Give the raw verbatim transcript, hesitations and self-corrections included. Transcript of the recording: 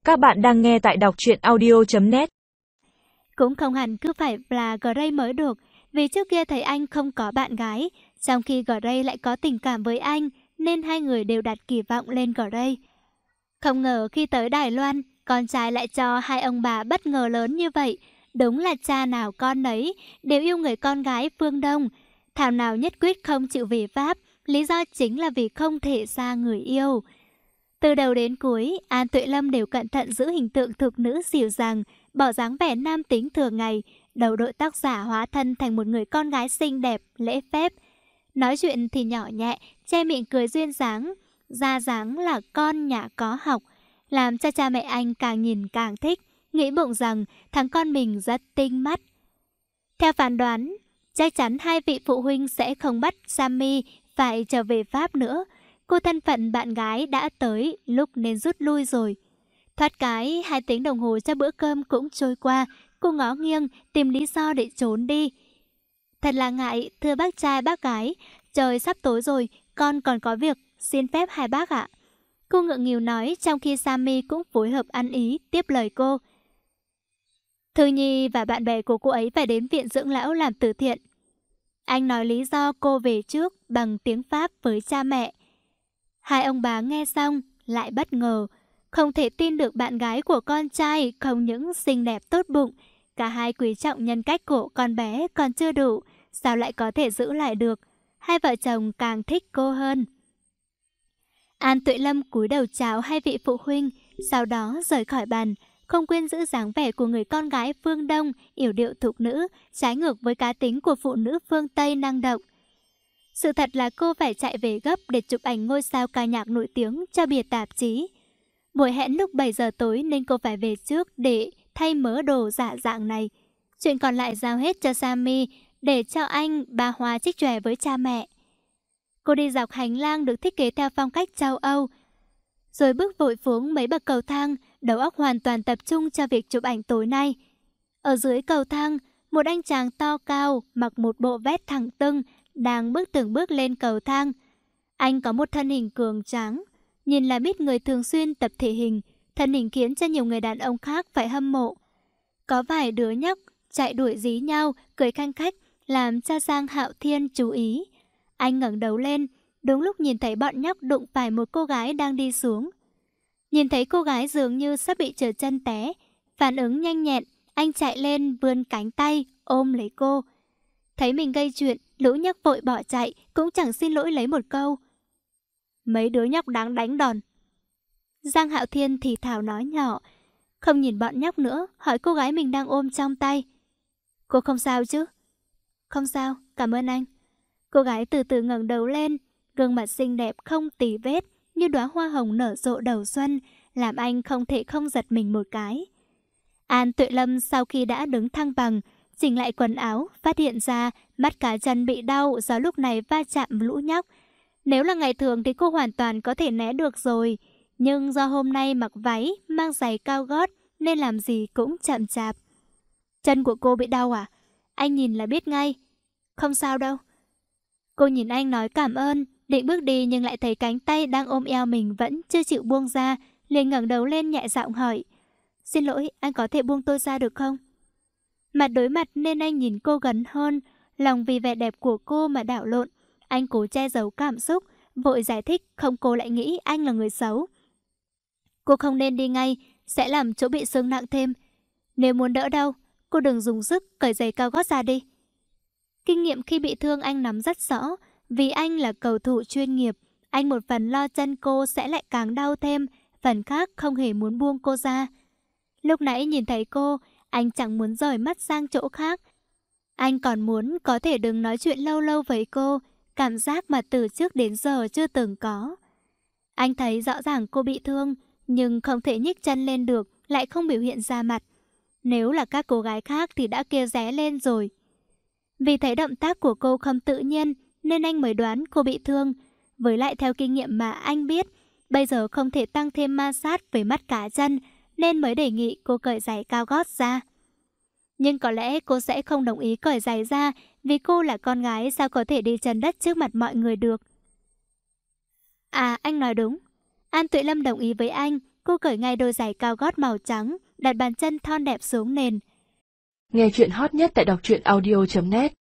Các bạn đang nghe tại đọc truyện audio chấm net. Cũng không hẳn cứ phải là Gray mới được, vì trước kia thấy anh không có bạn gái, trong khi Gray lại có tình cảm với anh, nên hai người đều đặt kỳ vọng lên Gray. Không ngờ khi tới Đài Loan, con trai lại cho hai ông bà bất ngờ lớn như vậy. Đúng là cha nào con nấy, đều yêu người con gái phương Đông. Thảo nào nhất quyết không chịu về Pháp, lý do chính là vì không thể xa người yêu. Từ đầu đến cuối, An Tuệ Lâm đều cẩn thận giữ hình tượng thục nữ dịu dàng, bỏ dáng vẻ nam tính thường ngày, đầu đội tóc giả hóa thân thành một người con gái xinh đẹp, lễ phép. Nói chuyện thì nhỏ nhẹ, che miệng cười duyên dáng, ra dáng là con nhà có học, làm cho cha mẹ anh càng nhìn càng thích, nghĩ bụng rằng thằng con mình rất tinh mắt. Theo phán đoán, chắc chắn hai vị phụ huynh sẽ không bắt Sammy phải trở về Pháp nữa. Cô thân phận bạn gái đã tới lúc nên rút lui rồi. Thoát cái hai tiếng đồng hồ cho bữa cơm cũng trôi qua, cô ngó nghiêng tìm lý do để trốn đi. Thật là ngại, thưa bác trai bác gái, trời sắp tối rồi, con còn có việc, xin phép hai bác ạ. Cô ngượng nghịu nói, trong khi Sammy cũng phối hợp ăn ý tiếp lời cô. Thư Nhi và bạn bè của cô ấy phải đến viện dưỡng lão làm từ thiện. Anh nói lý do cô về trước bằng tiếng Pháp với cha mẹ. Hai ông bà nghe xong lại bất ngờ, không thể tin được bạn gái của con trai không những xinh đẹp tốt bụng, cả hai quý trọng nhân cách của con bé còn chưa đủ, sao lại có thể giữ lại được. Hai vợ chồng càng thích cô hơn. An Tuệ Lâm cúi đầu chào hai vị phụ huynh, sau đó rời khỏi bàn, không quên giữ dáng vẻ của người con gái phương Đông, yểu điệu thục nữ, trái ngược với cá tính của phụ nữ phương Tây năng động. Sự thật là cô phải chạy về gấp để chụp ảnh ngôi sao ca nhạc nổi tiếng cho bìa tạp chí. Buổi hẹn lúc bảy giờ tối nên cô phải về trước để thay mớ đồ giả dạng này. Chuyện còn lại giao hết cho Sammy để cho anh bà Hoa trích chòe với cha mẹ. Cô đi dọc hành lang được thiết kế theo phong cách châu Âu, rồi bước vội xuống mấy bậc cầu thang, đầu óc hoàn toàn tập trung cho việc chụp ảnh tối nay. Ở dưới cầu thang, một anh chàng to cao mặc một bộ vest thẳng tưng đang bước từng bước lên cầu thang. Anh có một thân hình cường tráng, nhìn là biết người thường xuyên tập thể hình, thân hình khiến cho nhiều người đàn ông khác phải hâm mộ. Có vài đứa nhóc chạy đuổi dí nhau, cười khanh khách, làm cho Giang Hạo Thiên chú ý. Anh ngẩng đầu lên, đúng lúc nhìn thấy bọn nhóc đụng phải một cô gái đang đi xuống. Nhìn thấy cô gái dường như sắp bị trượt chân té, phản ứng nhanh nhẹn, anh chạy lên vươn cánh tay ôm lấy cô. Thấy mình gây chuyện, lũ nhóc vội bỏ chạy, cũng chẳng xin lỗi lấy một câu. Mấy đứa nhóc đáng đánh đòn. Giang Hạo Thiên thì thào nói nhỏ, không nhìn bọn nhóc nữa, hỏi cô gái mình đang ôm trong tay. Cô không sao chứ? Không sao, cảm ơn anh. Cô gái từ từ ngẩng đầu lên, gương mặt xinh đẹp không tì vết, như đóa hoa hồng nở rộ đầu xuân, làm anh không thể không giật mình một cái. An Tuệ Lâm sau khi đã đứng thăng bằng, chỉnh lại quần áo, phát hiện ra mắt cá chân bị đau do lúc này va chạm lũ nhóc. Nếu là ngày thường thì cô hoàn toàn có thể né được rồi, nhưng do hôm nay mặc váy, mang giày cao gót nên làm gì cũng chậm chạp. Chân của cô bị đau à? Anh nhìn là biết ngay. Không sao đâu. Cô nhìn anh nói cảm ơn, định bước đi nhưng lại thấy cánh tay đang ôm eo mình vẫn chưa chịu buông ra, liền ngẩng đầu lên nhẹ giọng hỏi. Xin lỗi, anh có thể buông tôi ra được không? Mặt đối mặt nên anh nhìn cô gần hơn, lòng vì vẻ đẹp của cô mà đảo lộn. Anh cố che giấu cảm xúc, vội giải thích không cô lại nghĩ anh là người xấu. Cô không nên đi ngay, sẽ làm chỗ bị thương nặng thêm. Nếu muốn đỡ đau, cô đừng dùng sức cởi giày cao gót ra đi. Kinh nghiệm khi bị thương anh nắm rất rõ, vì anh là cầu thủ chuyên nghiệp. Anh một phần lo chân cô sẽ lại càng đau thêm, phần khác không hề muốn buông cô ra. Lúc nãy nhìn thấy cô, anh chẳng muốn rời mắt sang chỗ khác. Anh còn muốn có thể đừng nói chuyện lâu lâu với cô, cảm giác mà từ trước đến giờ chưa từng có. Anh thấy rõ ràng cô bị thương, nhưng không thể nhích chân lên được, lại không biểu hiện ra mặt. Nếu là các cô gái khác thì đã kêu ré lên rồi. Vì thấy động tác của cô không tự nhiên nên anh mới đoán cô bị thương. Với lại theo kinh nghiệm mà anh biết, bây giờ không thể tăng thêm ma sát với mắt cá chân, nên mới đề nghị cô cởi giày cao gót ra. Nhưng có lẽ cô sẽ không đồng ý cởi giày ra, vì cô là con gái sao có thể đi chân đất trước mặt mọi người được. À, anh nói đúng. An Tuệ Lâm đồng ý với anh, Cô cởi ngay đôi giày cao gót màu trắng, đặt bàn chân thon đẹp xuống nền. Nghe chuyện hot nhất tại đọc truyện audio chấm net.